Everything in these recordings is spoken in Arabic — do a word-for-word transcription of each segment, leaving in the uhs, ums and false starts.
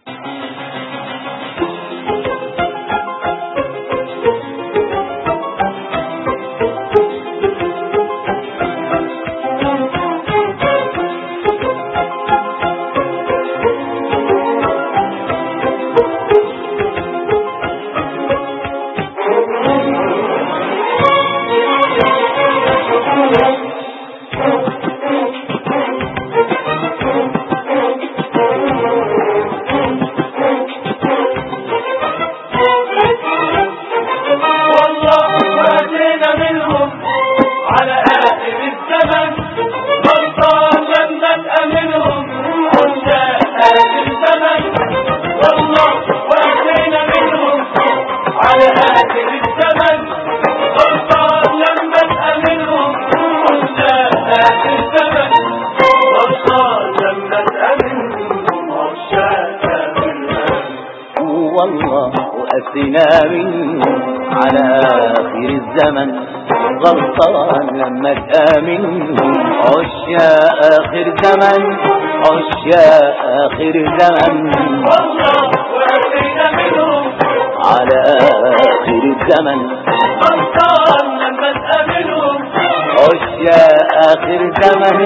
والله وأسينا منهم على آخر الزمن غلطان لما تآمنهم عشاء آخر زمن عشاء آخر زمن والله وأسينا منهم على آخر الزمن غلطان لما تآمنهم عشاء آخر زمن.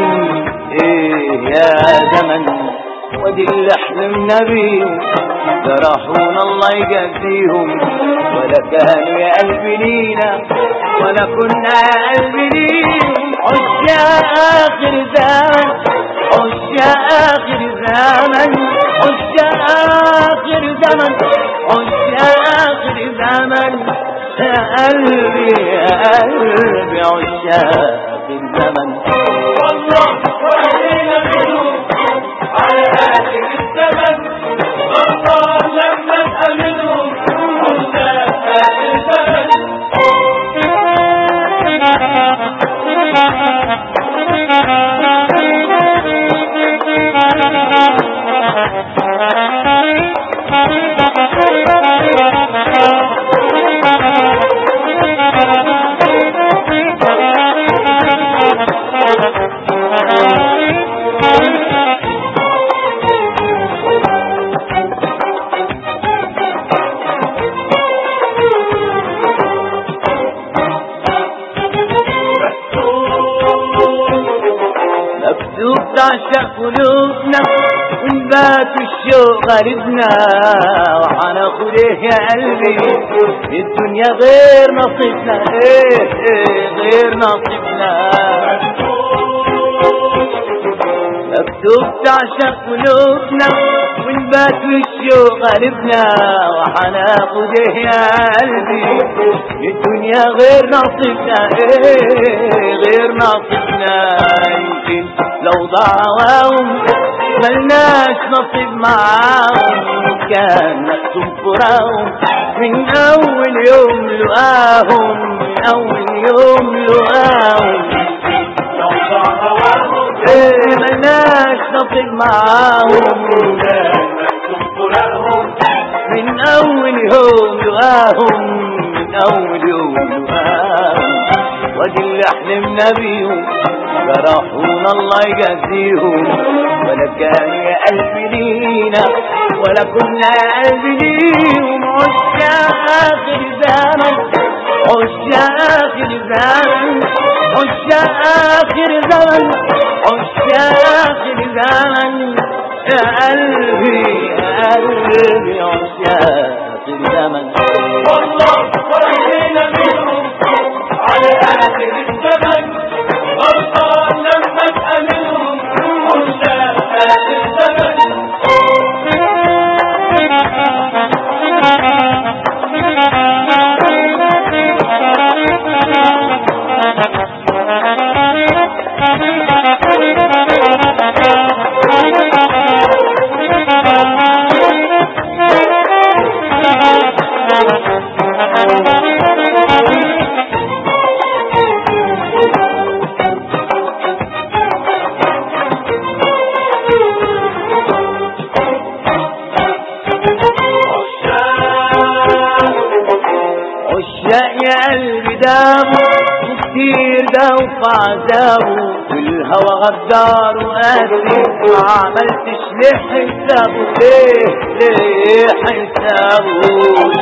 إيه يا زمن ودي اللي حلمنا بيهم جرحونا الله يجزيهم ولا كانوا يا قلبي لينا ولا كنا يا قلبي ليهم عشاء آخر زمن عشاء آخر زمن عشاء آخر زمن عشاء آخر زمن يا قلبي يا قلبي عشاء آخر زمن. والله وأسينا منهم على آخر الزمن غلطان لما تآمنهم عشاء آخر زمن. تعشق قلوبنا ونبات الشوق غربنا وحناخد ايه يا قلبي الدنيا غير نصيبنا ايه ايه غير نصيبنا مكتوب تعشق قلوبنا ونبات الشوق غربنا وحناخد ايه يا قلبي الدنيا غير نصيبنا ايه غير نصيبنا. يمكن لو ضاعوا ملناش نصيب معاهم كان مكتوب فراهم من اول يوم لقاهم من اول يوم لقاهم لو ضاعوا ايه ملناش نصيب معاهم كان مكتوب فراقهم من اول يوم لقاهم من اول يوم لقاهم. ودي اللي حلمنا بيهم جرحونا الله يجزيهم ولا كان يا قلبي لينا ولا كنا يا قلبي ليهم عشاء آخر زمن عشاء آخر زمن عشاء آخر زمن عشاء آخر زمن يا قلبي يا قلبي عشاء آخر زمن. والله وأسينا منهم على آخر الزمن غلطان لما تآمنهم عشاء آخر زمن. يا قلبي دامه كتير دوف عذابه والهوى غدار وقاسي ما عملتش ليه حسابه ليه ليه حسابه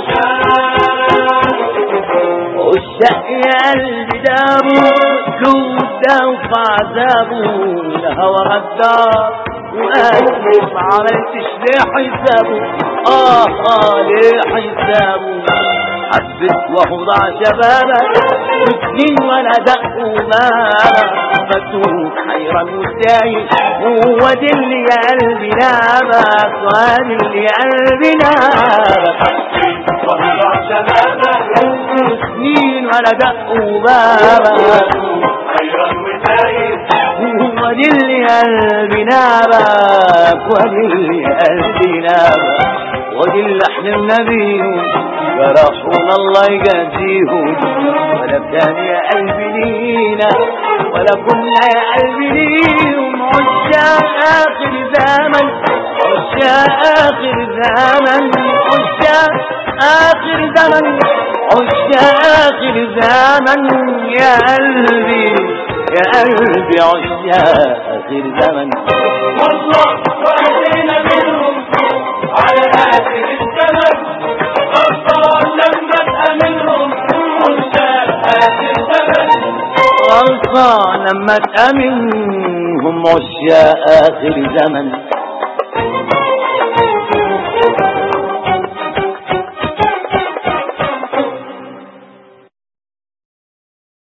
والشق يا قلبي دابه جوده وعذابه الهوى غدار وقلبي ما عملتش ليه حسابه اه اه ليه حسابه حبت وهو ضاع شبابك وسنين ولا دق ومالك مفتوح حيران وتايه هو دي اللي يا قلبي نابك وادي اللي يا قلبي نابك وهو ضاع شبابك سنين ولا دق ومالك حيران وتايه هو دي اللي يا قلبي نابك ودي اللي يا قلبي نابك ودي اللي حلمنا بيهم جرحونا الله يجازيهم ولا بتاني يا قلبي لينا ولا كنا يا قلبي ليهم عشاق آخر زمن عشاق آخر زمن عشاق آخر زمن عشاق آخر زمن يا قلبي يا قلبي عشاق آخر زمن والله وأهلنا منهم على آخر الزمن غلطان لما تأمنهم عشاق آخر زمن غلطان لما تأمنهم عشاق آخر زمن